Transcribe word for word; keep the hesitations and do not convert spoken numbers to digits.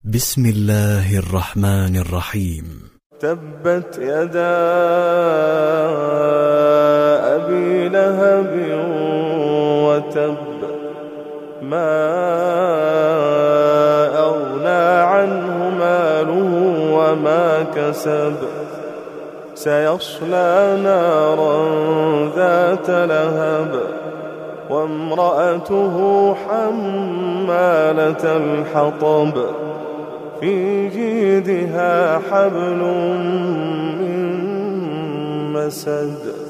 بسم الله الرحمن الرحيم. تبت يدا أبي لهب وتب، ما أغنى عنه ماله وما كسب، سيصلى نارا ذات لهب وامرأته حمالة الحطب، في جيدها حبل من مسد.